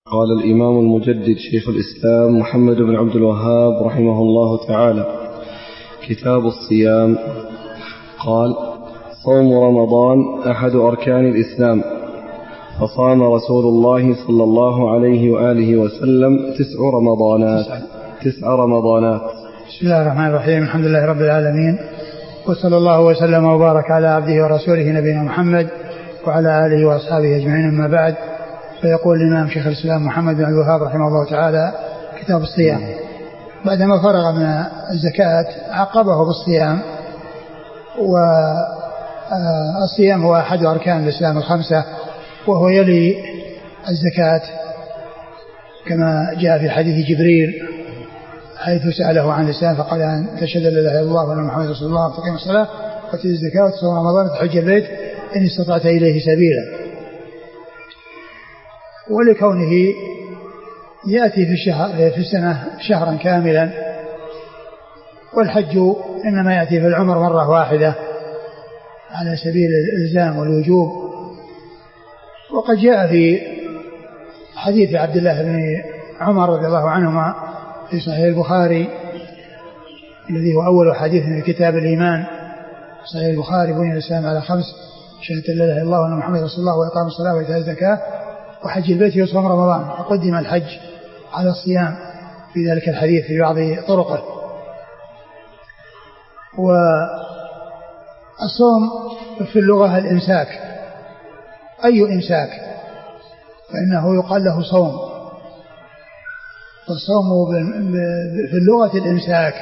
قال الإمام المجدد شيخ الإسلام محمد بن عبد الوهاب رحمه الله تعالى: كتاب الصيام. قال: صوم رمضان أحد أركان الإسلام، فصام رسول الله صلى الله عليه وآله وسلم 9 رمضانات. بسم الله الرحمن الرحيم. الحمد لله رب العالمين، وصلى الله وسلم وبارك على عبده ورسوله نبينا محمد وعلى آله وأصحابه أجمعين، أما بعد. فيقول الإمام شيخ الإسلام محمد بن عبد الوهاب رحمه الله تعالى: كتاب الصيام. بعدما فرغ من الزكاة عقبه بالصيام، والصيام هو أحد أركان الإسلام الخمسة، وهو يلي الزكاة كما جاء في حديث جبريل حيث سأله عن الإسلام فقال: أن تشهد أن لا إله إلا الله وأن محمدا رسول الله وتقيم الصلاة وتؤتي الزكاة وتصوم رمضان وتحج البيت إن استطعت إليه سبيلا. ولكونه يأتي في السنة شهرا كاملا، والحج إنما يأتي في العمر مرة واحدة على سبيل الإلزام والوجوب. وقد جاء في حديث عبد الله بن عمر رضي الله عنهما في صحيح البخاري الذي هو أول حديث في كتاب الإيمان، صحيح البخاري: بني الإسلام على 5: شهادة لا إله إلا الله وأن محمدا رسول الله وإقام الصلاة وإيتاء الزكاة وحج البيت وصوم رمضان. فقدم الحج على الصيام في ذلك الحديث في بعض طرقه. والصوم في اللغة الإمساك، أي إمساك فإنه يقال له صوم. فالصوم في اللغة الإمساك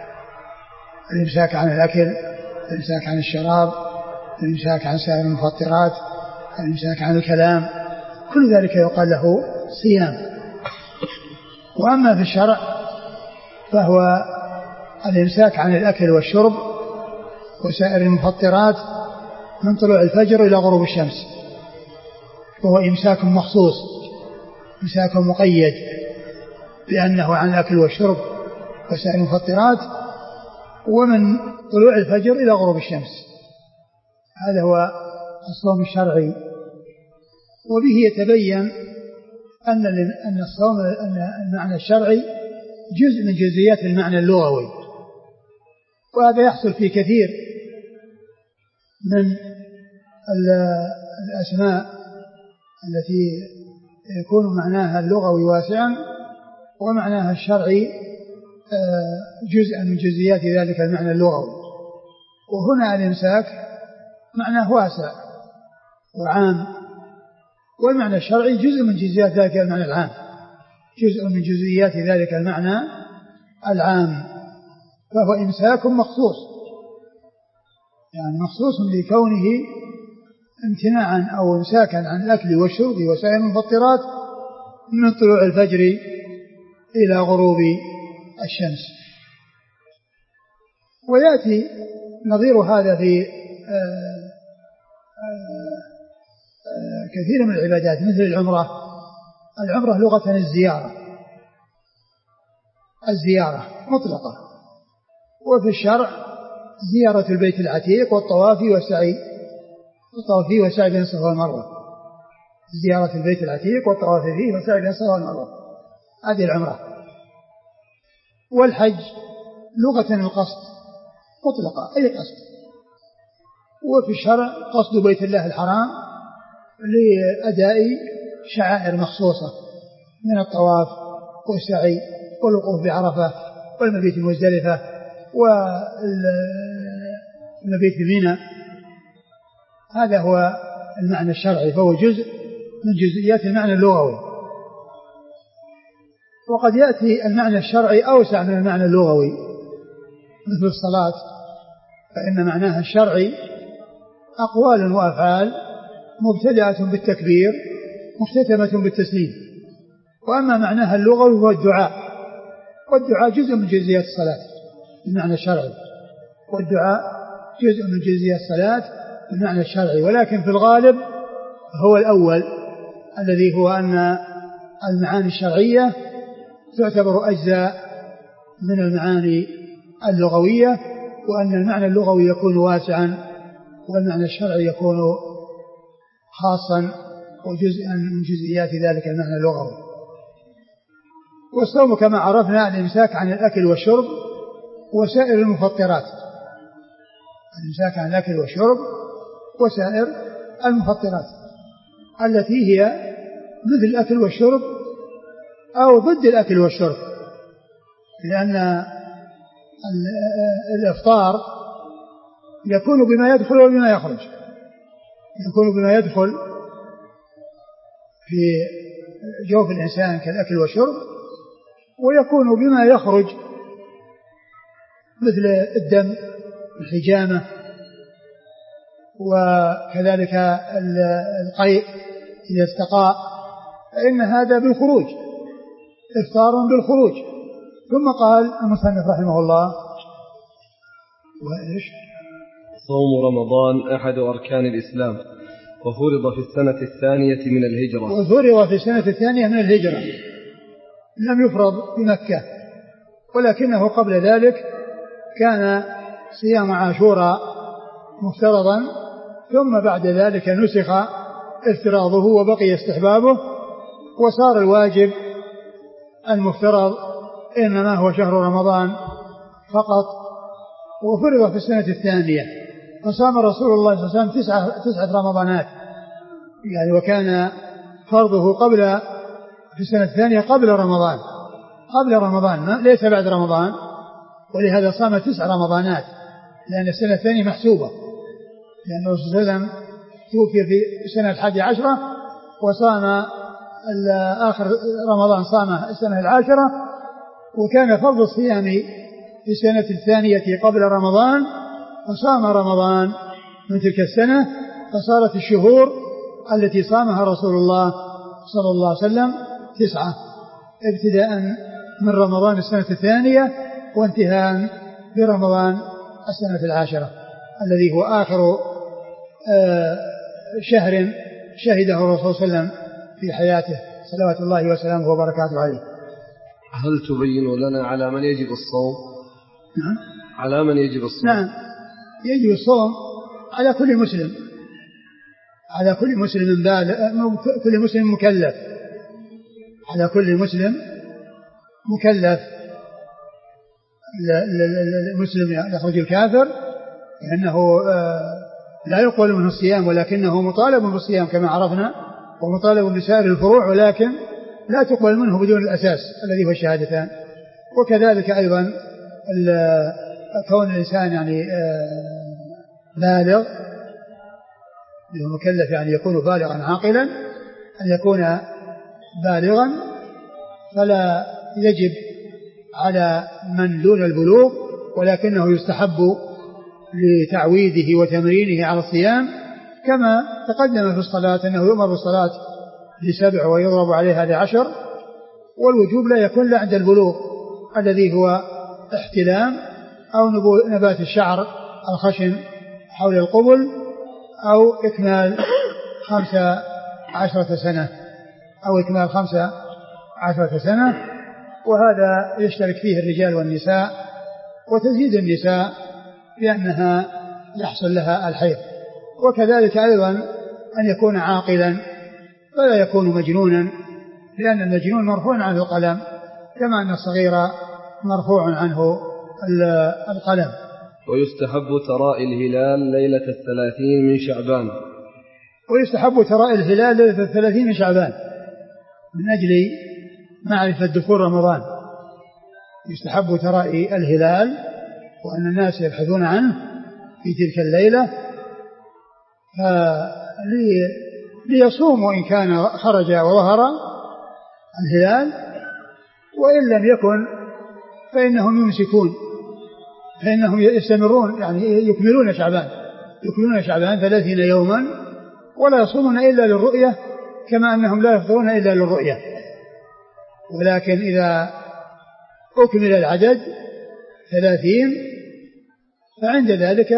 عن الأكل، الإمساك عن الشراب، الإمساك عن سائر المفطرات، الإمساك عن الكلام، كل ذلك يقال له صيام. وأما في الشرع فهو الإمساك عن الأكل والشرب وسائر المفطرات من طلوع الفجر إلى غروب الشمس، وهو إمساك مخصوص، إمساك مقيد لأنه عن الأكل والشرب وسائر المفطرات ومن طلوع الفجر إلى غروب الشمس. هذا هو الصوم الشرعي. وبه يتبين أن الصوم المعنى الشرعي جزء من جزئيات المعنى اللغوي، وهذا يحصل في كثير من الأسماء التي يكون معناها اللغوي واسعا ومعناها الشرعي جزءا من جزئيات ذلك المعنى اللغوي. وهنا الإمساك معناه واسع وعام، والمعنى الشرعي جزء من جزئيات ذلك المعنى العام، جزء من جزئيات ذلك المعنى العام. فهو إمساك مخصوص، يعني مخصوص لكونه امتناعا أو إمساكا عن الأكل والشرب وسائر المفطرات من طلوع الفجر إلى غروب الشمس. ويأتي نظير هذا في كثير من العبادات مثل العمرة. العمرة لغة الزيارة مطلقة، وفي الشرع زيارة البيت العتيق والطواف والسعي بين الصفا والمروة. زيارة البيت العتيق والطواف فيه والسعي بين الصفا والمروة، هذه العمرة. والحج لغة القصد مطلقة، أي قصد. وفي الشرع قصد بيت الله الحرام لأداء شعائر مخصوصة من الطواف والسعي والوقوف بعرفة والمبيت بمزدلفة والمبيت بمنى. هذا هو المعنى الشرعي، فهو جزء من جزئيات المعنى اللغوي. وقد يأتي المعنى الشرعي أوسع من المعنى اللغوي، مثل الصلاة، فإن معناها الشرعي أقوال وأفعال مبتدأة بالتكبير مختتمة بالتسليم. وأما معناها اللغوي هو الدعاء، والدعاء جزء من جزئيات الصلاة بالمعنى الشرعي، والدعاء جزء من جزئيات الصلاة بالمعنى الشرعي. ولكن في الغالب هو الأول الذي هو أن المعاني الشرعية تعتبر أجزاء من المعاني اللغوية، وأن المعنى اللغوي يكون واسعا والمعنى الشرعي يكون خاصا وجزءا من جزئيات ذلك المعنى اللغوي. والصوم كما عرفنا الإمساك عن الأكل والشرب وسائر المفطرات، الإمساك عن الأكل والشرب وسائر المفطرات التي هي مثل الأكل والشرب أو ضد الأكل والشرب، لأن الإفطار يكون بما يدخل وبما يخرج، يكون بما يدخل في جوف الإنسان كالأكل والشرب، ويكون بما يخرج مثل الدم الحجامة وكذلك القيء إذا استقاء، فإن هذا بالخروج، إفطار بالخروج. ثم قال المصنف رحمه الله وإيش؟ صوم رمضان أحد أركان الإسلام وفرض في السنة الثانية من الهجرة. وفرض في السنة الثانية من الهجرة، لم يفرض في مكة، ولكنه قبل ذلك كان صيام عاشوراء مفترضا، ثم بعد ذلك نسخ افتراضه وبقي استحبابه، وصار الواجب المفترض إنما هو شهر رمضان فقط. وفرض في السنة الثانية، فصام رسول الله صلى الله عليه وسلم تسعة رمضانات يعني، وكان فرضه قبل في السنة الثانية قبل رمضان ليس بعد رمضان، ولهذا صام 9 رمضانات، لأن السنة الثانية محسوبة، لأن الرسول صلى الله عليه وسلم توفي في السنة 11 وصام آخر رمضان صام السنة 10، وكان فرض الصيام في السنة الثانية قبل رمضان، فصام رمضان من تلك السنة، فصارت الشهور التي صامها رسول الله صلى الله عليه وسلم 9 ابتداء من رمضان السنة الثانية وانتهاء برمضان السنة 10 الذي هو آخر شهر شهده الرسول صلى الله عليه وسلم في حياته صلوات الله وسلامه وبركاته عليه. هل تبين لنا على من يجب الصوم؟ نعم. على من يجب الصوم؟ نعم، يجب الصوم على كل مسلم، على كل مسلم بالغ، كل مسلم مكلف، على كل مسلم مكلف. المسلم يخرج الكافر لأنه لا يقبل منه الصيام، ولكنه مطالب بالصيام كما عرفنا، ومطالب بسائر الفروع، ولكن لا تقبل منه بدون الأساس الذي هو الشهادتان. وكذلك أيضا كون الإنسان يعني بالغ، مكلف يعني يكون بالغا عاقلا، أن يكون بالغا، فلا يجب على من دون البلوغ، ولكنه يستحب لتعويده وتمرينه على الصيام، كما تقدم في الصلاة أنه يؤمر بالصلاة ل7 ويضرب عليها ل10، والوجوب لا يكون لا عند البلوغ الذي هو احتلام أو نبات الشعر الخشن حول القبل، أو إكمال 15 سنة، أو إكمال 15 سنة، وهذا يشترك فيه الرجال والنساء، وتزيد النساء لأنها يحصل لها الحيض. وكذلك أيضا أن يكون عاقلا فلا يكون مجنونا، لأن المجنون مرفوع عنه القلم، كما أن الصغير مرفوع عنه القلم. ويستحب تراء الهلال ليلة 30 من شعبان. ويستحب تراء الهلال ليلة 30 من شعبان من أجل معرفة دخول رمضان. يستحب تراء الهلال وأن الناس يبحثون عنه في تلك الليلة ليصوموا إن كان خرج وظهر الهلال، وإن لم يكن فإنهم يمسكون، فإنهم يستمرون يعني يكملون شعبان 30 يوما، ولا يصومون إلا للرؤية، كما أنهم لا يفطرون إلا للرؤية. ولكن إذا أكمل العدد 30 فعند ذلك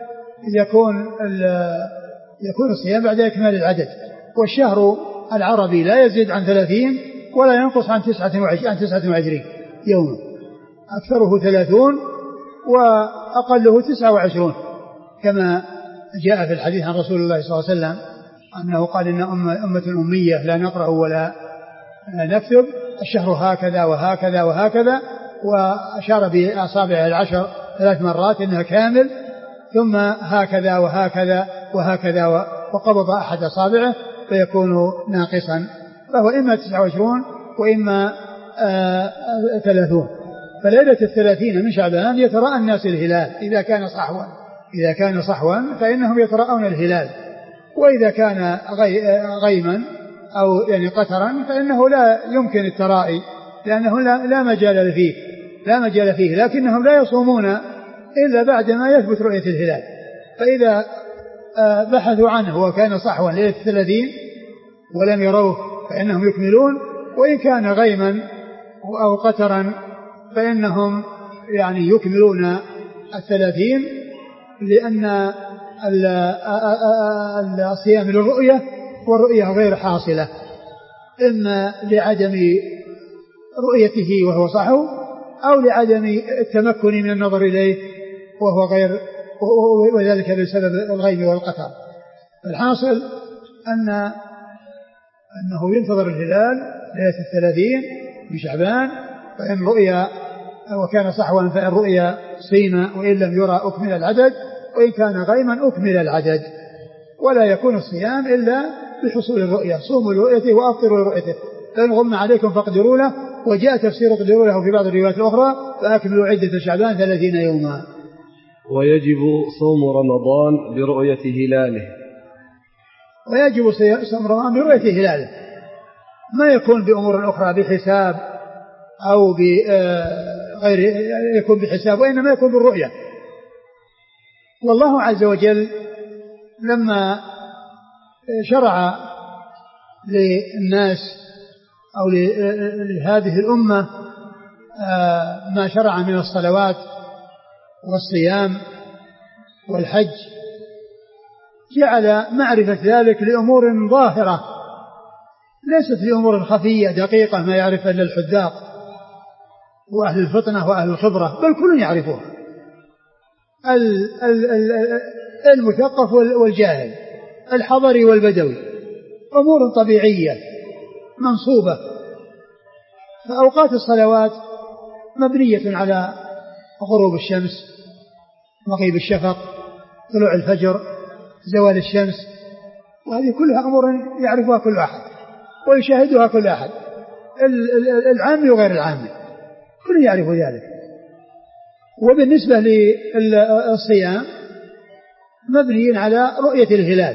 يكون الصيام بعد إكمال العدد. والشهر العربي لا يزيد عن 30 ولا ينقص عن 29 يوما، أكثره 30 وأقله 29، كما جاء في الحديث عن رسول الله صلى الله عليه وسلم أنه قال إن أمة أمية لا نقرأ ولا نكتب، الشهر هكذا وهكذا وهكذا، وأشار بأصابعه العشر 3 مرات إنها كامل، ثم هكذا وهكذا وهكذا وقبض أحد أصابعه فيكون ناقصا، فهو إما 29 وإما 30. فليلة 30 من شعبان يتراءى الناس الهلال إذا كان صحوا فإنهم يتراءون الهلال، وإذا كان غيما أو يعني قترا فإنه لا يمكن الترائي، لأنه لا مجال فيه، لكنهم لا يصومون إلا بعد ما يثبت رؤية الهلال. فإذا بحثوا عنه وكان صحوا ليلة 30 ولم يروه فإنهم يكملون، وإن كان غيما أو قترا فإنهم يعني يكملون 30، لأن الصيام للرؤية والرؤية غير حاصلة، إما لعدم رؤيته وهو صحو، أو لعدم التمكن من النظر إليه وهو غير، وذلك بسبب الغيم والقتر. الحاصل أنه ينتظر الهلال ليلة 30 من شعبان، فإن رؤيا وكان صحوا فإن رؤيا صيم، وإن لم يرى أكمل العدد، وإن كان غيما أكمل العدد. ولا يكون الصيام إلا بحصول الرؤية، صوموا لرؤيته وأفطروا لرؤيته، فإن غم عليكم فاقدروا له، وجاء تفسير اقدروا له في بعض الروايات الأخرى فأكملوا عدة شعبان 30 يوما. ويجب صوم رمضان برؤية هلاله. ويجب صوم رمضان برؤية هلاله، ما يكون بأمور أخرى بحساب أو بغير يكون بحساب، وإنما يكون بالرؤية. والله عز وجل لما شرع للناس أو لهذه الأمة ما شرع من الصلوات والصيام والحج، جعل معرفة ذلك لأمور ظاهرة ليست لأمور خفية دقيقة ما يعرف إلا الحذاق وأهل الفطنة وأهل الخبرة، بل كل يعرفها، المثقف والجاهل، الحضري والبدوي، أمور طبيعية منصوبة. فأوقات الصلوات مبنية على غروب الشمس، مغيب الشفق، طلوع الفجر، زوال الشمس، وهذه كلها أمور يعرفها كل أحد ويشاهدها كل أحد، العام وغير العام، كل يعرف ذلك. وبالنسبة للصيام مبني على رؤية الهلال،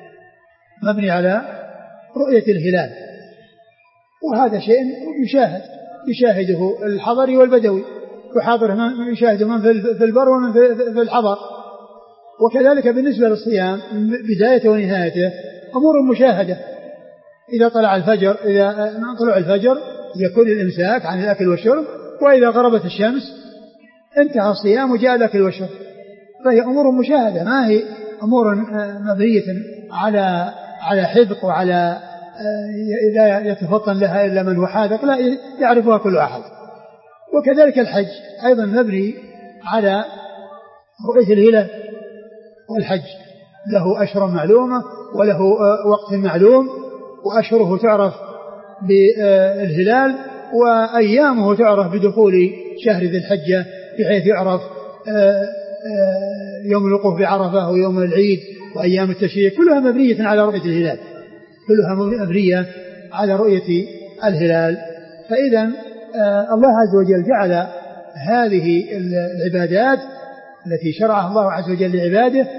وهذا شيء يشاهده الحضري والبدوي، يشاهده من في البر ومن في الحضر. وكذلك بالنسبة للصيام بدايته ونهايته أمور مشاهدة. إذا طلع الفجر، إذا طلع الفجر يكون الإمساك عن الأكل والشرب، وإذا غربت الشمس انتهى الصيام وجاء الأكل والشرب، فهي أمور مشاهدة، ما هي أمور مبنية على حذق وعلى لا يتفطن لها إلا من هو حاذق، لا يعرفها كل أحد. وكذلك الحج أيضا مبني على رؤية الهلال، والحج له أشهر معلومة وله وقت معلوم، وأشهره تعرف بالهلال، وأيامه تعرف بدخول شهر ذي الحجة، بحيث يعرف يوم الوقوف بعرفة ويوم العيد وأيام التشريق، كلها مبنية على رؤية الهلال، فإذا الله عز وجل جعل هذه العبادات التي شرعها الله عز وجل لعباده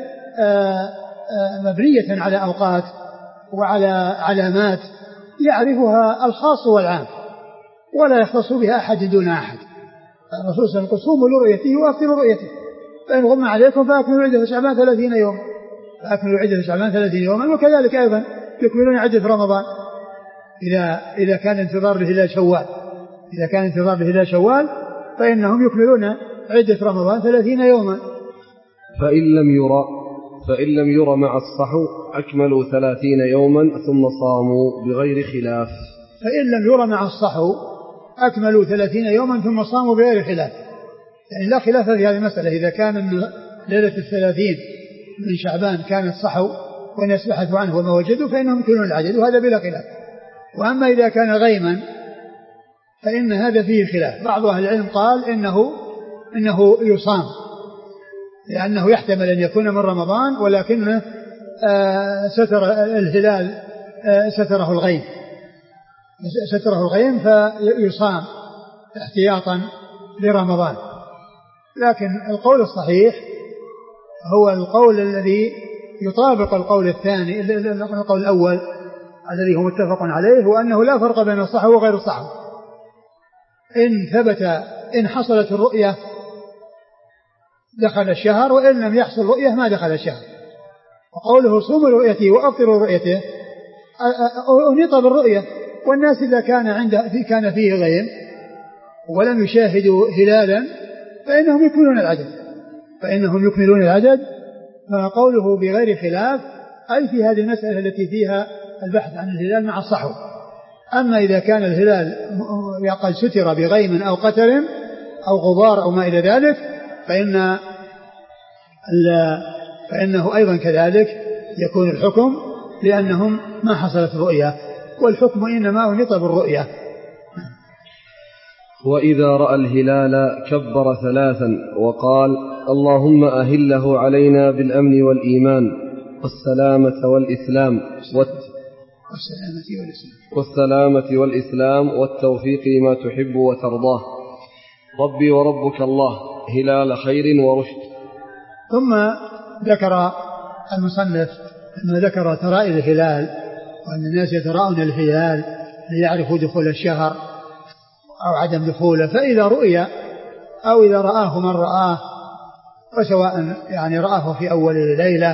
مبنية على أوقات وعلى علامات يعرفها الخاص والعام، ولا يختص بها أحد دون أحد. الرسول صلى الله عليه وسلم صوموا لرؤيته وأفطروا رؤيته، فإن غم عليكم فأكملوا عدة شعبان 30 يوما. وكذلك أيضا يكملون عدة رمضان إذا كان انتظار لهلال شوال، فإنهم يكملون عدة رمضان 30 يوما. فإن لم يرى مع الصحو أكملوا 30 يوما ثم صاموا بغير خلاف. فإن لم يرى مع الصحو أكملوا 30 يوما ثم صاموا بغير خلاف، يعني لا خلاف في هذه المسألة. إذا كان ليلة 30 من شعبان كانت صحو والناس بحثوا عنه وما وجدوا فإنهم يكملون العدد، وهذا بلا خلاف. وأما إذا كان غيما فإن هذا فيه خلاف. بعض أهل العلم قال إنه يصام لأنه يحتمل أن يكون من رمضان ولكنه ستر الهلال ستره الغيم فيصام احتياطا لرمضان. لكن القول الصحيح هو القول الذي يطابق القول الثاني، القول الأول الذي هو متفق عليه، وأنه لا فرق بين الصحو وغير الصحو. إن حصلت الرؤية دخل الشهر، وإن لم يحصل رؤية ما دخل الشهر. وقوله صوموا رؤيته وأفطروا رؤيته أنيط بالرؤية، والناس إذا كان فيه غيم ولم يشاهدوا هلالا فإنهم يكملون العدد. فقوله بغير خلاف أي في هذه المسألة التي فيها البحث عن الهلال مع الصحو. أما إذا كان الهلال قد ستر بغيم أو قتر أو غبار أو ما إلى ذلك فإنه أيضا كذلك يكون الحكم، لأنهم ما حصلت الرؤية، والحكم إنما أنيط بالرؤية. وإذا رأى الهلال كبر 3 وقال: اللهم أهله علينا بالأمن والإيمان والسلامة والإسلام والتوفيق لما تحب وترضاه، ربي وربك الله، هلال خير ورشد. ثم ذكر المصنف أنه ذكر ترائي الهلال، وأن الناس يتراءون الهلال ليعرفوا دخول الشهر أو عدم دخوله. فإذا رؤي أو إذا رآه من رآه، وسواء يعني رآه في أول الليلة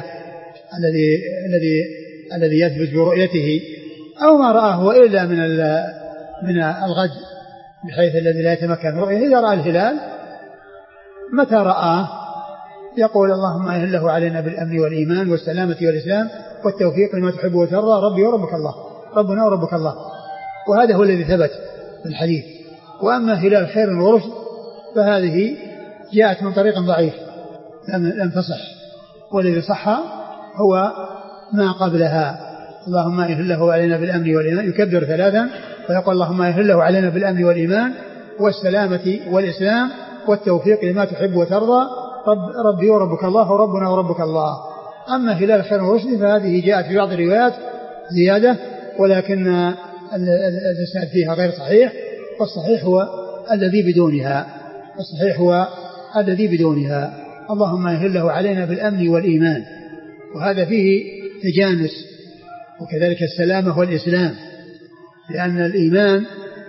الذي يثبت برؤيته، أو ما رآه إلا من الغد بحيث الذي لا يتمكن رؤيته، إذا رأى الهلال متى رآه يقول: اللهم أهله علينا بالأمن والإيمان والسلامة والإسلام والتوفيق لما تحب وترضى، ربي وربك الله، ربنا وربك الله. وهذا هو الذي ثبت في الحديث. وأما هلال خير ورشد فهذه جاءت من طريق ضعيف لم تصح، والذي صح هو ما قبلها: اللهم أهله علينا بالأمن والإيمان، يكبر 3 ويقول: اللهم أهله علينا بالأمن والإيمان والسلامة والإسلام والتوفيق لما تحب وترضى، ربي وربك الله وربنا وربك الله. أما هلال خير ورشد فهذه جاءت في بعض الروايات زيادة، ولكن الإسناد فيها غير صحيح، والصحيح هو الذي بدونها. اللهم أهله علينا بالأمن والإيمان، وهذا فيه تجانس، وكذلك السلامة والإسلام، لأن الإيمان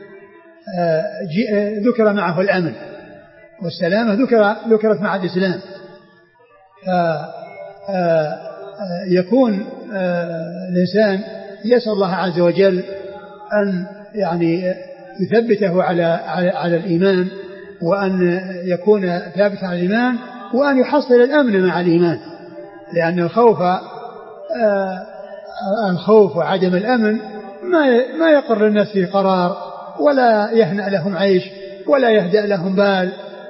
ذكر معه الأمن، والسلامة ذكرت مع الإسلام. يكون الإنسان يسأل الله عز وجل أن يعني يثبته على الإيمان، وأن يكون ثابتا على الإيمان، وأن يحصل الأمن مع الإيمان، لأن الخوف وعدم الأمن ما يقر الناس في قرار، ولا يهنأ لهم عيش، ولا يهدأ لهم بال،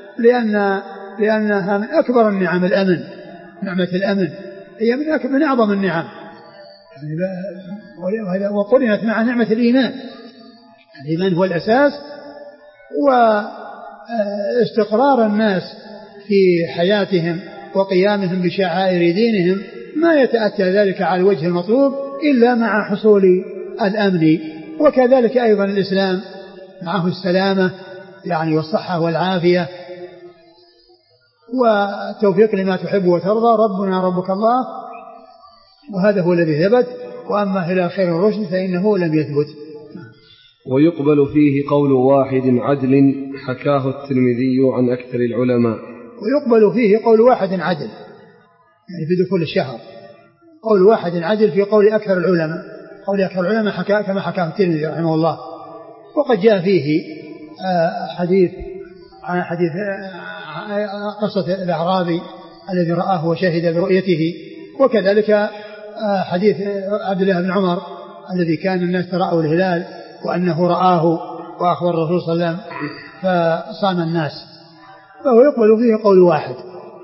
لأنها من أكبر النعم الأمن. نعمة الأمن هي من أعظم النعم، وقرنت مع نعمة الإيمان. الإيمان هو الأساس، واستقرار الناس في حياتهم وقيامهم بشعائر دينهم ما يتأتى ذلك على الوجه المطلوب إلا مع حصول الأمن. وكذلك أيضا الإسلام معه السلامة يعني والصحة والعافية والتوفيق لما تحب وترضى، ربنا ربك الله. وهذا هو الذي ثبت. وأما هلال خير الرشد فإنه لم يثبت. ويقبل فيه قول واحد عدل حكاه الترمذي عن أكثر العلماء. ويقبل فيه قول واحد عدل يعني في دخول الشهر، قول واحد عدل في قول أكثر العلماء. قول أكثر العلماء كما حكاه الترمذي رحمه الله. وقد جاء فيه حديث قصة الأعرابي الذي رآه وشهد برؤيته، وكذلك حديث عبد الله بن عمر الذي كان الناس ترأوا الهلال وأنه رآه وأخبر الرسول صلى الله عليه وسلم فصام الناس. فهو يقبل فيه قول واحد.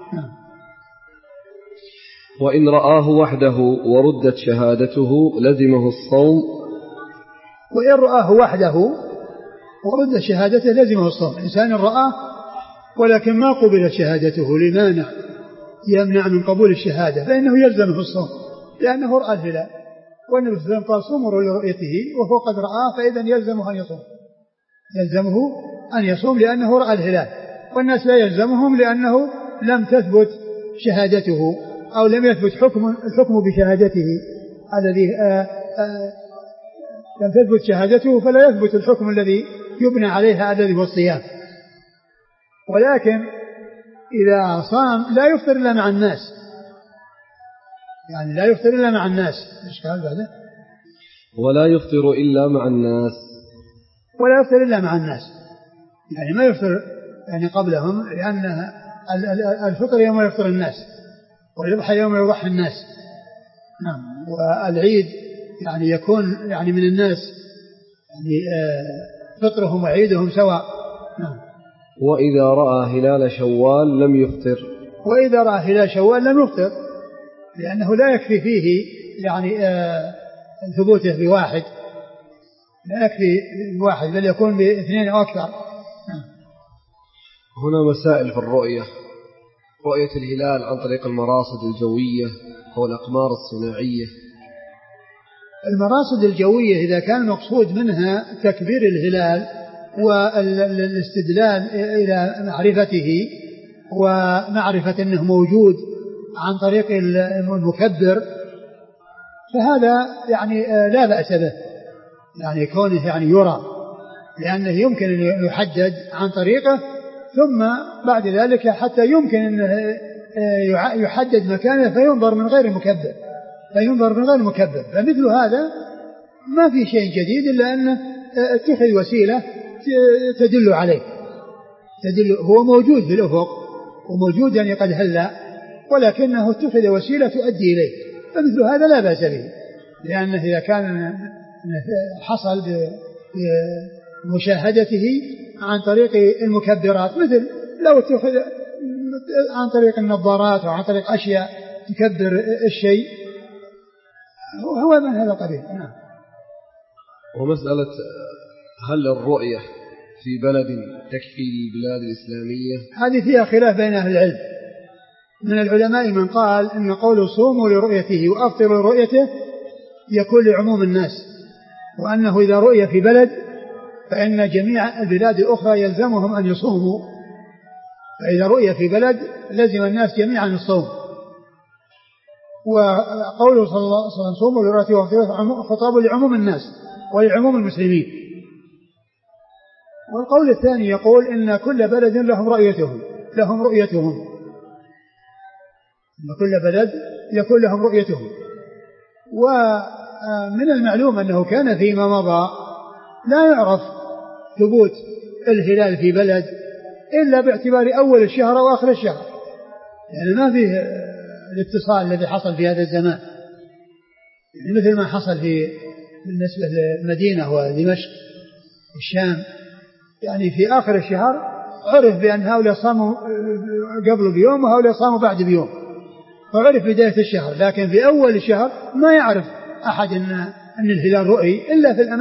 وإن رآه وحده وردت شهادته لزمه الصوم. وإن رآه وحده ورد شهادته لزمه الصوم. إنسان رآه ولكن ما قبلت شهادته لمانع يمنع من قبول الشهادة فإنه يلزمه الصوم لأنه رأى الهلال، والنبي صلى الله عليه وسلم قال صوموا لرؤيته وهو قد رآه فإذا يلزمه أن يصوم، يلزمه أن يصوم لأنه رأى الهلال، والناس لا يلزمهم لأنه لم تثبت شهادته أو لم يثبت الحكم بشهادته الذي لم تثبت شهادته فلا يثبت الحكم الذي يبنى عليها الذي هو الصيام. ولكن إذا صام لا يفطر إلا مع الناس، يعني لا يفطر إلا مع الناس. إيش قال بعده؟ ولا يفطر إلا مع الناس، ولا يفطر إلا مع الناس، يعني ما يفطر يعني قبلهم، لأن الفطر يوم يفطر الناس والذبح يوم يضحي الناس. نعم. والعيد يعني يكون يعني من الناس يعني فطرهم وعيدهم سواء. نعم. وإذا رأى هلال شوال لم يفطر، وإذا رأى هلال شوال لم يفطر، لأنه لا يكفي فيه يعني ثبوته بواحد، لا يكفي بواحد بل يكون باثنين أو أكثر. هنا مسائل في الرؤية: رؤية الهلال عن طريق المراصد الجوية أو الأقمار الصناعية. المراصد الجوية إذا كان المقصود منها تكبير الهلال والاستدلال إلى معرفته ومعرفة أنه موجود عن طريق المكبر فهذا يعني لا بأس به، يعني كونه يعني يرى، لأنه يمكن أن يحدد عن طريقه، ثم بعد ذلك حتى يمكن أن يحدد مكانه فينظر من غير مكبر، فمثل هذا ما في شيء جديد إلا أنه اتخذ وسيلة تدل عليه، هو موجود في الأفق وموجود يعني قد هلأ، ولكنه اتخذ وسيلة تؤدي إليه، فمثل هذا لا بأس به، لأنه إذا كان حصل بمشاهدته عن طريق المكبرات، مثل لو اتخذ عن طريق النظارات أو عن طريق أشياء تكبر الشيء، هو من هذا القبيل. نعم. ومسألة هل الرؤية في بلد تكفي للبلاد الإسلامية؟ هذه فيها خلاف بين أهل العلم، من العلماء من قال إن قول صوموا لرؤيته وأفطروا لرؤيته يكون لعموم الناس، وأنه إذا رؤية في بلد فإن جميع البلاد الأخرى يلزمهم أن يصوموا، فإذا رؤية في بلد لزم الناس جميعا الصوم. وقوله صلى الله عليه وسلم صوموا لرؤيته وأفطروا خطاب لعموم الناس ولعموم المسلمين. والقول الثاني يقول إن كل بلد لهم رؤيتهم، إن كل بلد يكون لهم رؤيتهم. ومن المعلوم أنه كان فيما مضى لا يعرف ثبوت الهلال في بلد إلا باعتبار أول الشهر وآخر الشهر، يعني ما فيه الاتصال الذي حصل في هذا الزمان، يعني مثل ما حصل بالنسبة للمدينة ودمشق الشام، يعني في آخر الشهر عرف بأن هؤلاء صاموا قبل بيوم وهؤلاء صاموا بعد بيوم، فعرف بداية الشهر، لكن في أول الشهر ما يعرف أحد أن الهلال رؤي إلا في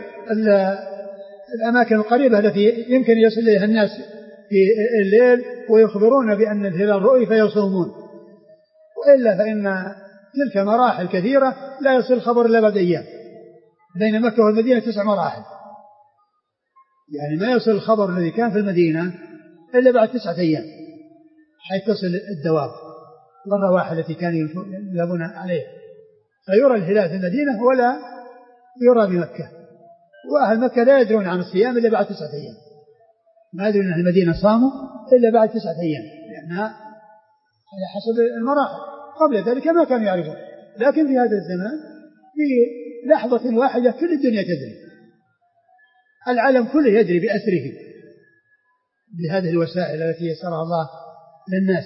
الأماكن القريبة التي يمكن يصل إليها الناس في الليل ويخبرون بأن الهلال رؤي فيصومون، وإلا فإن تلك مراحل كثيرة لا يصل الخبر إلا بعد أيام. بين مكة والمدينة 9 مراحل، يعني ما يصل الخبر الذي كان في المدينة إلا بعد 9 أيام حيث تصل الدواب والرواحل التي كانوا يذهبون عليها، فيرى الهلال في المدينة ولا يرى بمكة، وأهل مكة لا يدرون عن الصيام إلا بعد 9 أيام، ما يدرون أن المدينة صاموا إلا بعد 9 أيام، لأنها على حسب المراحل، قبل ذلك ما كانوا يعرفون. لكن في هذا الزمان في لحظة واحدة كل الدنيا تدري، العالم كله يدري بأسره بهذه الوسائل التي يسرها الله للناس.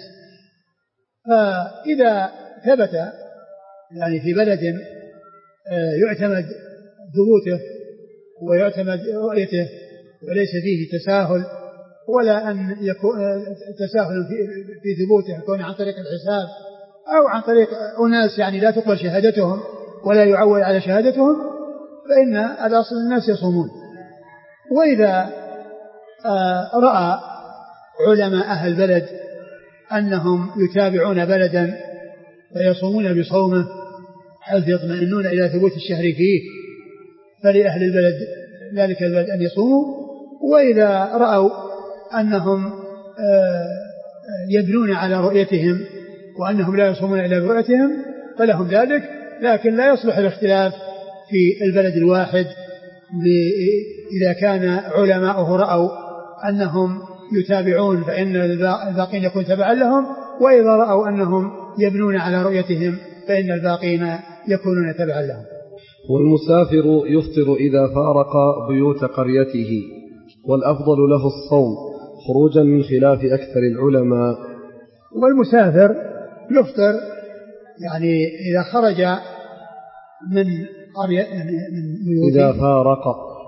فإذا ثبت يعني في بلد يعتمد ثبوته ويعتمد رؤيته وليس فيه تساهل، ولا أن يكون تساهل في ثبوته يكون عن طريق الحساب أو عن طريق أناس يعني لا تقبل شهادتهم ولا يعول على شهادتهم، فإن الأصل الناس يصومون. وإذا رأى علماء أهل البلد أنهم يتابعون بلدا ويصومون بصومه حيث يطمئنون إلى ثبوت الشهر فيه، فلأهل البلد ذلك البلد أن يصوموا. وإذا رأوا أنهم يبنون على رؤيتهم وأنهم لا يصومون إلا برؤيتهم فلهم ذلك، لكن لا يصلح الاختلاف في البلد الواحد إذا كان علماؤه رأوا أنهم يتابعون فإن الباقين يكون تبعا لهم، وإذا رأوا أنهم يبنون على رؤيتهم فإن الباقين يكونون تبعا لهم. والمسافر يفطر إذا فارق بيوت قريته، والأفضل له الصوم خروجا من خلاف أكثر العلماء. والمسافر يفطر يعني إذا خرج من قرية من بيوته، إذا فارق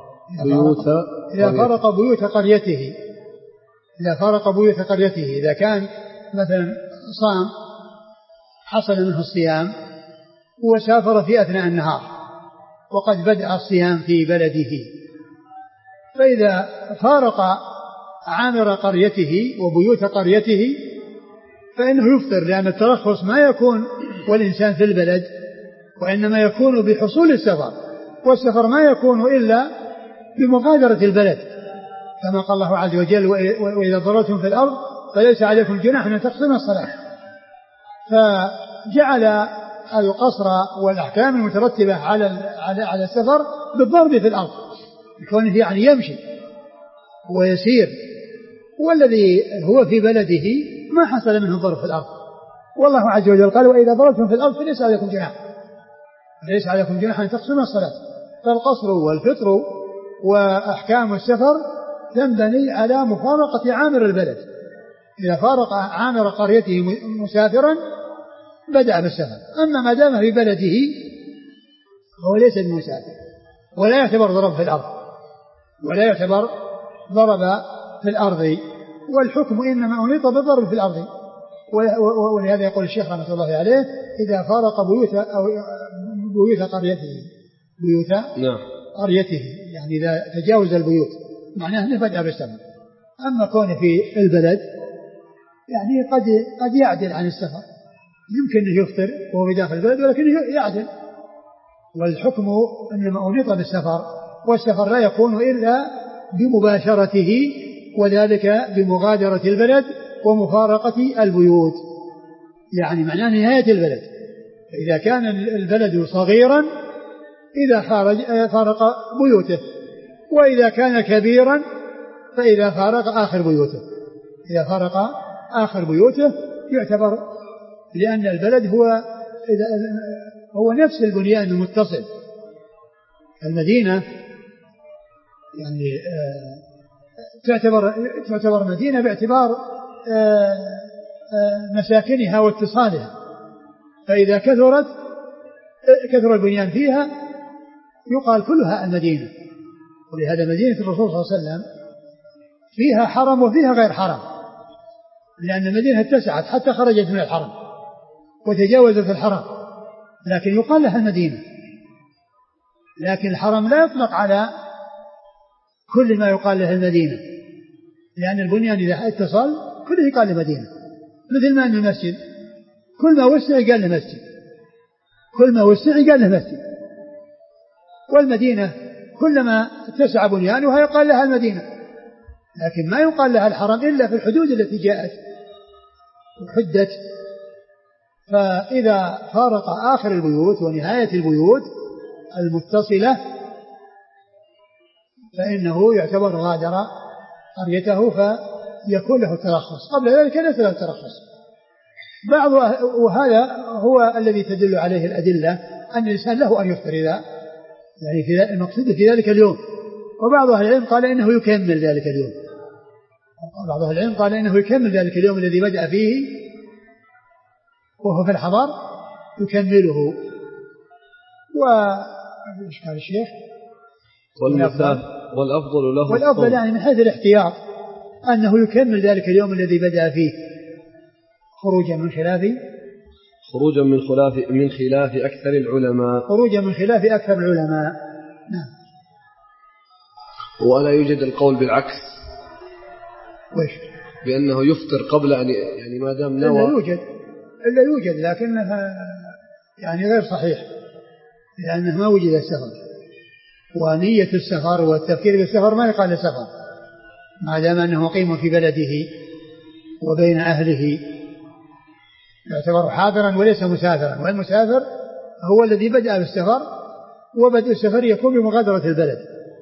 بيوت قريته، إذا فارق بيوت قريته، إذا كان مثلا صام حصل منه الصيام وسافر في أثناء النهار وقد بدأ الصيام في بلده، فإذا فارق عامر قريته وبيوت قريته فإنه يفطر، لأن الترخص ما يكون والإنسان في البلد، وإنما يكون بحصول السفر، والسفر ما يكون إلا بمغادرة البلد، كما قال الله عز وجل: وإذا ضربتم في الأرض فليس عليكم جناح أن تقصروا الصلاة. فجعل القصر والأحكام المترتبة على السفر بالضرب في الأرض، يكون يعني يمشي ويسير، والذي هو في بلده ما حصل منه ضرب في الأرض. والله عز وجل قال: وإذا ضربتم في الأرض فليس عليكم جناح أن تقصروا الصلاة. فالقصر والفطر وأحكام السفر تنبني على مفارقة عامر البلد. إذا فارق عامر قريته مسافرا بدأ بالسفر، أما ما دام في بلده هو ليس بمسافر ولا يعتبر ضرب في الأرض، والحكم إنما أنيط بالضرب في الأرض. ولهذا يقول الشيخ رحمة الله عليه: إذا فارق بيوت قريته، يعني إذا تجاوز البيوت معناه أنه بدأ بالسفر. أما كونه في البلد يعني قد يعدل عن السفر، يمكن أن يفطر وهو بداخل البلد ولكن يعدل، والحكم إنما أنيط بالسفر، والسفر لا يكون إلا بمباشرته، وذلك بمغادرة البلد ومفارقة البيوت، يعني معناه نهاية البلد. فإذا كان البلد صغيرا إذا فارق بيوته، وإذا كان كبيرا فإذا فارق آخر بيوته يعتبر، لأن البلد هو نفس البنيان المتصل. المدينة يعني تعتبر مدينة باعتبار مساكنها واتصالها، فإذا كثر البنيان فيها يقال كلها المدينة. ولهذا مدينة الرسول صلى الله عليه وسلم فيها حرم وفيها غير حرم، لأن المدينة اتسعت حتى خرجت من الحرم وتجاوزت الحرم، لكن يقال لها المدينة. لكن الحرم لا يطلق على كل ما يقال له المدينة، لأن البنيان إذا اتصل كله يقال له مدينة، مثل ما أن المسجد كل ما وسع قال له مسجد، والمدينة كلما اتسع بنيانها يقال لها المدينة، لكن ما يقال لها الحرم إلا في الحدود التي جاءت وحدت. فإذا فارق آخر البيوت ونهاية البيوت المتصلة فإنه يعتبر غادر قريته فيكون له الترخص، قبل ذلك ليس له الترخص. وهذا هو الذي تدل عليه الأدلة أن الإنسان له أن يفطر إذا يعني في المقصود في ذلك اليوم. وبعض أهل العلم قال إنه يكمل ذلك اليوم، الذي بدأ فيه وهو في الحضر يكمله. وإشكال الشيخ والأفضل يعني من حيث الاحتياط أنه يكمل ذلك اليوم الذي بدأ فيه خروجا من خلاف أكثر العلماء. نعم. ولا يوجد القول بالعكس؟ وش؟ بأنه يفطر قبل أن يعني ما دام نوى. إلا يوجد لكنها يعني غير صحيح، لأنه ما وجد السفر، ونية السفر والتفكير بالسفر ما يقال لسفر ما دام أنه مقيم في بلده وبين أهله، يعتبر حاضرا وليس مسافرا، والمسافر هو الذي بدأ بالسفر، وبدء السفر يكون بمغادرة البلد.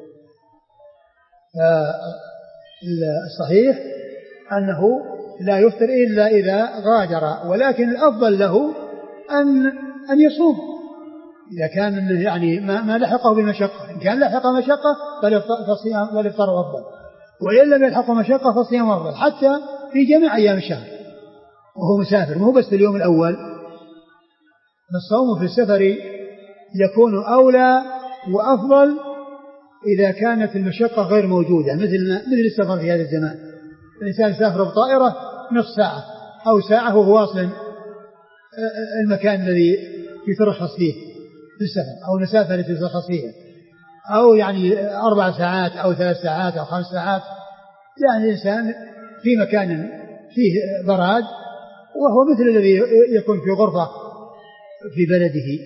الصحيح أنه لا يفطر إلا إذا غادر، ولكن الأفضل له أن يصوم إذا كان يعني ما لحقه بمشقة. إن كان لحق مشقة فالإفطار أفضل، وإن لم يلحق مشقة فالصيام أفضل، حتى في جميع أيام الشهر وهو مسافر، مو بس في اليوم الأول. الصوم في السفر يكون أولى وأفضل إذا كانت المشقة غير موجودة، مثل السفر في هذا الزمان. الإنسان سافر بطائرة نصف ساعة أو ساعة وهو واصل المكان الذي يترخص فيه في السفر، أو المسافة التي يترخص فيها، أو يعني 4 ساعات أو 3 ساعات أو 5 ساعات. يعني الإنسان في مكان فيه براد، وهو مثل الذي يكون في غرفة في بلده.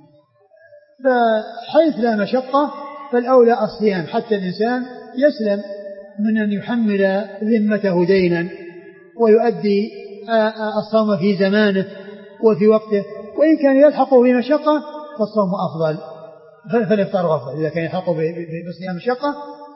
فحيث لا مشقة فالأولى الصيام، حتى الإنسان يسلم من أن يحمل ذمته دينا، ويؤدي الصوم في زمانه وفي وقته. وإن كان يلحقه بمشقة فالصوم أفضل، فالإفطار أفضل. إذا كان يلحقه بصيام مشقة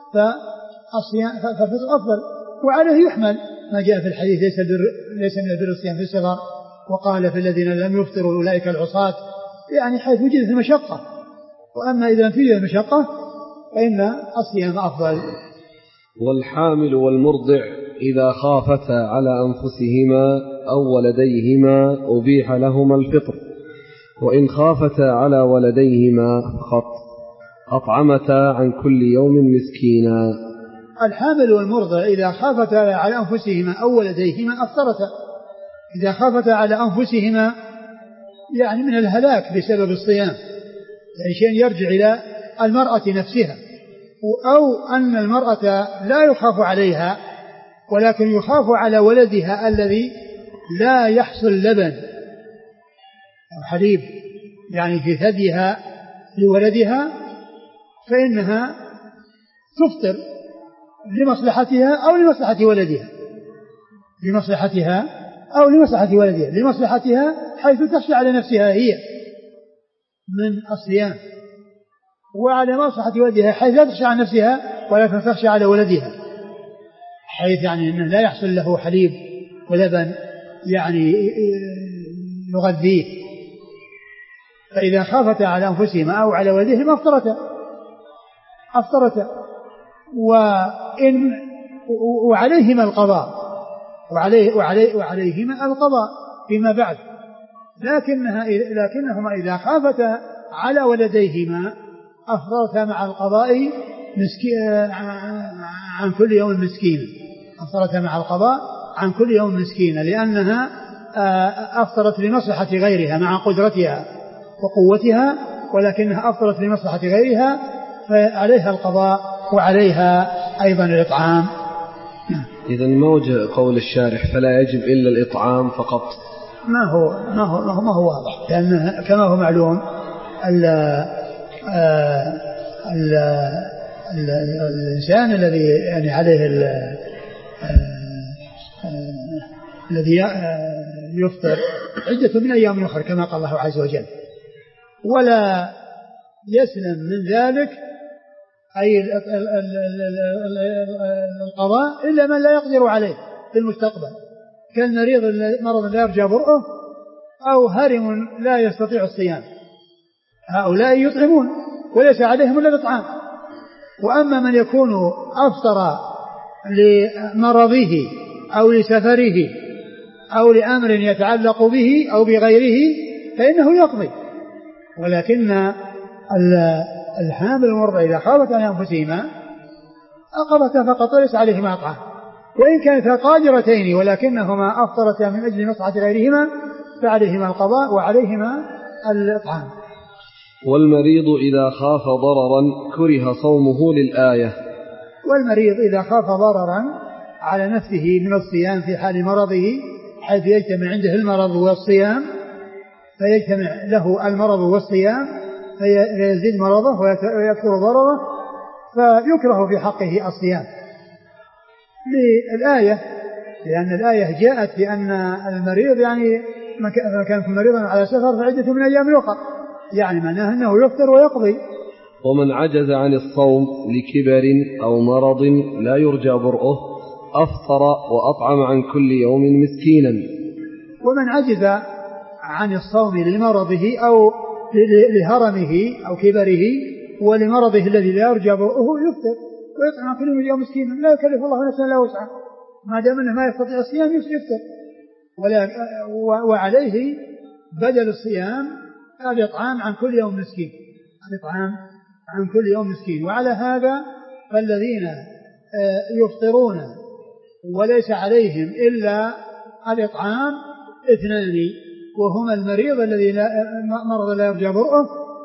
فالفطر أفضل. وعليه يحمل ما جاء في الحديث: ليس من البر الصيام في السفر، وقال في الذين لم يفطروا أولئك العصاة، يعني حيث وجدت المشقة. وأما إذا لم توجد المشقة فإن الصيام أفضل. والحامل والمرضع إذا خافتا على أنفسهما أو ولديهما أبيح لهما الفطر، وإن خافتا على ولديهما فقط أطعمتا عن كل يوم مسكينا. الحامل والمرضع إذا خافتا على أنفسهما أو ولديهما أفطرتا. إذا خافتا على أنفسهما يعني من الهلاك بسبب الصيام، يعني شيء يرجع إلى المرأة نفسها، أو أن المرأة لا يخاف عليها ولكن يخاف على ولدها الذي لا يحصل لبن أو حليب يعني في ثديها لولدها، فإنها تفطر لمصلحتها أو لمصلحة ولدها، لمصلحتها أو لمصلحة ولدها. لمصلحتها حيث تخشى على نفسها هي من الصيام، وعلى مصلحة ولدها حيث لا تخشى على نفسها ولكن تخشى على ولدها، حيث يعني أنه لا يحصل له حليب ولبن يعني يغذيه. فإذا خافتا على أنفسهما أو على ولدهما أفطرتا، وعليهما القضاء، وعليهما القضاء فيما بعد. لكنهما إذا خافتا على ولديهما أفطرتا مع القضاء عن كل يوم مسكينا، أفطرتا مع القضاء عن كل يوم مسكينا، لأنها أفطرت لمصلحة غيرها مع قدرتها وقوتها، ولكنها أفطرت لمصلحة غيرها فعليها القضاء وعليها أيضا الإطعام. إذن ما وجه قول الشارح فلا يجب إلا الإطعام فقط؟ ما هو واضح، لأن كما هو معلوم الإنسان الذي يعني عليه الذي يفطر عدة من أيام أخرى كما قال الله عز وجل، ولا يسلم من ذلك أي القضاء إلا من لا يقدر عليه في المستقبل، كالمريض مرض لا يرجى برؤه أو هرم لا يستطيع الصيام، هؤلاء يطعمون وليس عليهم إلا الإطعام. وأما من يكون أفطر لمرضه أو لسفره أو لأمر يتعلق به أو بغيره فإنه يقضي. ولكن الحامل والمرضع إذا خافت على أنفسهما أقضتا فقط وليس عليهما إطعام، وإن كانتا قادرتين ولكنهما أفطرتا من أجل مصلحة غيرهما فعليهما القضاء وعليهما الإطعام. والمريض إذا خاف ضررا كره صومه للآية والمريض إذا خاف ضررا على نفسه من الصيام في حال مرضه حيث يجتمع عنده المرض والصيام، فيجتمع له المرض والصيام فيزيد مرضه ويكثر ضرره، فيكره في حقه الصيام للآية، لأن الآية جاءت بأن المريض يعني من كان مريضا على سفر فعدة من أيام أخرى، يعني معناه أنه يفطر ويقضي. ومن عجز عن الصوم لكبر أو مرض لا يرجى برؤه أفطر وأطعم عن كل يوم مسكينا. ومن عجز عن الصوم لمرضه أو لهرمه أو كبره ولمرضه الذي لا يرجى برؤه يفطر ويطعم عن كل يوم مسكينا، لا يكلف الله نفسا إلا وسعها، ما دام أنه ما يستطيع الصيام يفطر، وعليه بدل الصيام الإطعام عن كل يوم مسكين، الإطعام عن كل يوم مسكين. وعلى هذا فالذين يفطرون وليس عليهم إلا الإطعام اثنان، وهما المريض الذي مرض لا يرجى برؤه،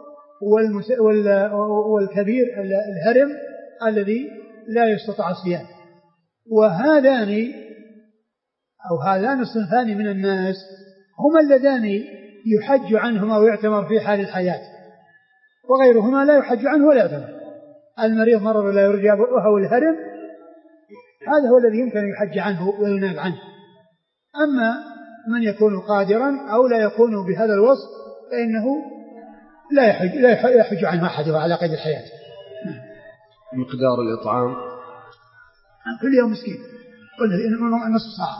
والكبير الهرم الذي لا يستطيع الصيام. وهذان أو هذان الصنفان من الناس هما اللذان يحج عنهما ويعتمر في حال الحياة، وغيرهما لا يحج عنه ولا يعتمر. المريض مرض لا يرجى برؤه والهرم هذا هو الذي يمكن أن يحج عنه ويناب عنه. أما من يكون قادرا أو لا يكون بهذا الوصف فإنه لا يحج عنه أحد على قيد الحياة. مقدار الإطعام عن كل يوم مسكين، نصف صاع،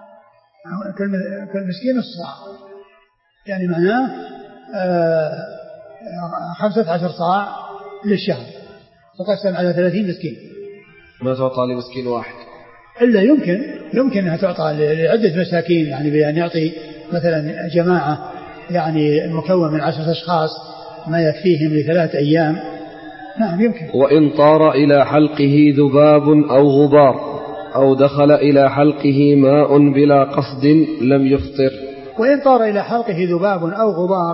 كل مسكين نصف صاع، يعني معناه 15 صاع للشهر، تقسم على 30 مسكين. ما تعطى لمسكين واحد إلا يمكن أنها تعطى لعدة مساكين، يعني بأن يعطي مثلا جماعة يعني مكون من 10 أشخاص ما يكفيهم ل3 أيام. نعم يمكن. وإن طار إلى حلقه ذباب أو غبار أو دخل إلى حلقه ماء بلا قصد لم يفطر. وإن طار إلى حلقه ذباب أو غبار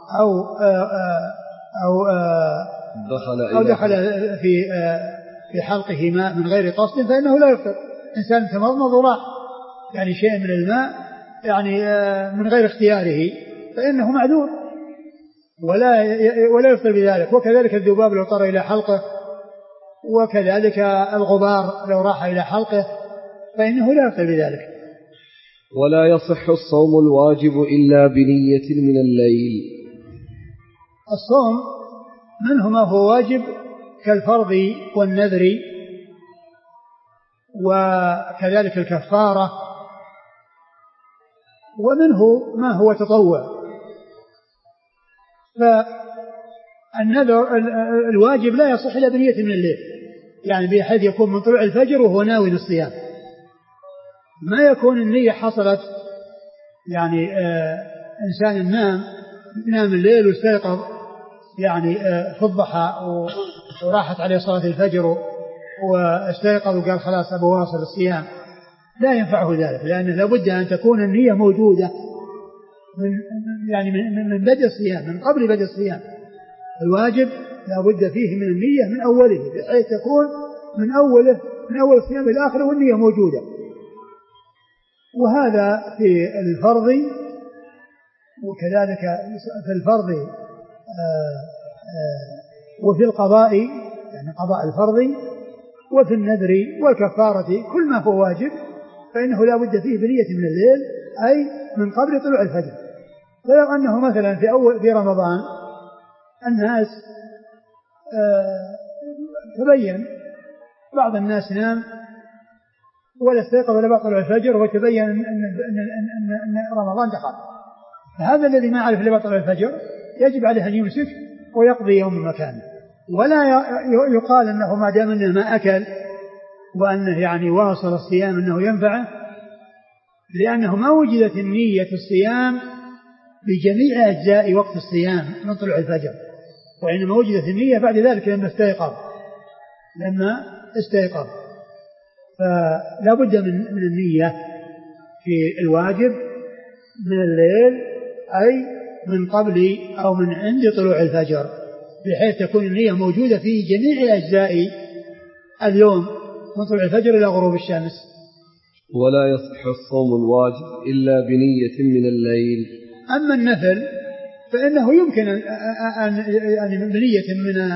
أو دخل في حلقه ماء من غير قصد فإنه لا يفطر. إنسان تمضمض وراح يعني شيء من الماء يعني من غير اختياره فإنه معذور ولا يفطر بذلك. وكذلك الذباب لو طار إلى حلقه، وكذلك الغبار لو راح إلى حلقه فإنه لا يفطر بذلك. ولا يصح الصوم الواجب إلا بنية من الليل. الصوم منه ما هو واجب كالفرض والنذر، وكذلك الكفارة، ومنه ما هو تطوع. فالنذر الواجب لا يصح إلا بنية من الليل، يعني بحيث يكون من طلوع الفجر وهو ناوي الصيام، ما يكون النية حصلت يعني إنسان نام الليل واستيقظ يعني في الضحى وراحت عليه صلاة الفجر واستيقظ وقال خلاص أبو واصل الصيام، لا ينفعه ذلك، لأنه لابد أن تكون النية موجودة من بدء الصيام، من قبل بدء الصيام. الواجب لابد فيه من النية من أوله، بحيث تكون من أول الصيام إلى آخره والنية موجودة. وهذا في الفرض، وكذلك في الفرض وفي القضاء، يعني قضاء الفرض، وفي النذر والكفارة، كل ما هو واجب فإنه لا بد فيه بنية من الليل، أي من قبل طلوع الفجر. فلو أنه مثلا في رمضان الناس تبين بعض الناس نام ولا استيقظ إلا بعد طلوع الفجر وتبين أن رمضان دخل، فهذا الذي ما عرف إلا بعد طلوع الفجر يجب عليه أن يمسك ويقضي يوم مكانه، ولا يقال أنه ما دام أنه ما أكل وأنه يعني واصل الصيام أنه ينفعه، لأنه ما وجدت النية الصيام بجميع أجزاء وقت الصيام من طلوع الفجر، وإنما وجدت النية بعد ذلك لما استيقظ. فلا بد من النية في الواجب من الليل، أي من قبل أو من عند طلوع الفجر، بحيث تكون النية موجودة في جميع أجزاء اليوم من طلوع الفجر إلى غروب الشمس. ولا يصح الصوم الواجب إلا بنية من الليل. أما النفل فإنه يمكن أن بنية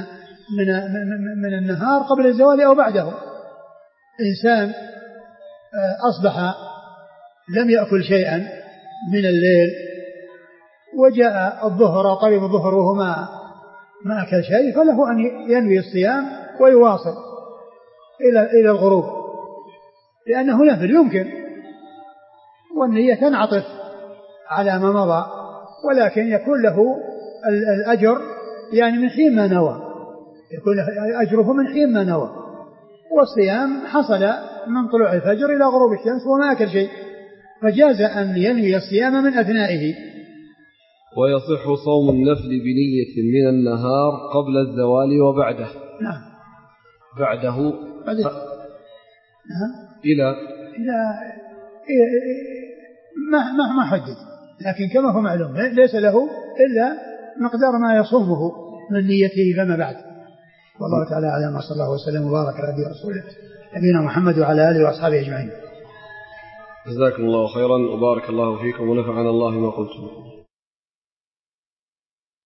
من النهار قبل الزوال أو بعده. إنسان أصبح لم يأكل شيئا من الليل وجاء الظهر أو قريب الظهر وهو ما أكل شيء، فله أن ينوي الصيام ويواصل إلى الغروب، لأنه نفل يمكن، والنية تنعطف على ما مضى، ولكن يكون له الأجر يعني من حين ما نوى، يكون أجره من حين ما نوى. والصيام حصل من طلوع الفجر إلى غروب الشمس وما أكل شيء، فجاز أن ينوي الصيام من أثنائه. ويصح صوم النفل بنية من النهار قبل الزوال وبعده. نعم. بعده نعم. إلى ما حدد، لكن كما هو معلوم ليس له إلا مقدار ما يصومه من نيته فما بعد. والله تعالى أعلم، وصلى الله وسلم وبارك على نبينا ورسوله نبينا محمد وعلى آله وأصحابه أجمعين. جزاكم الله خيرا وبارك الله فيكم ونفعنا الله ما قلتم.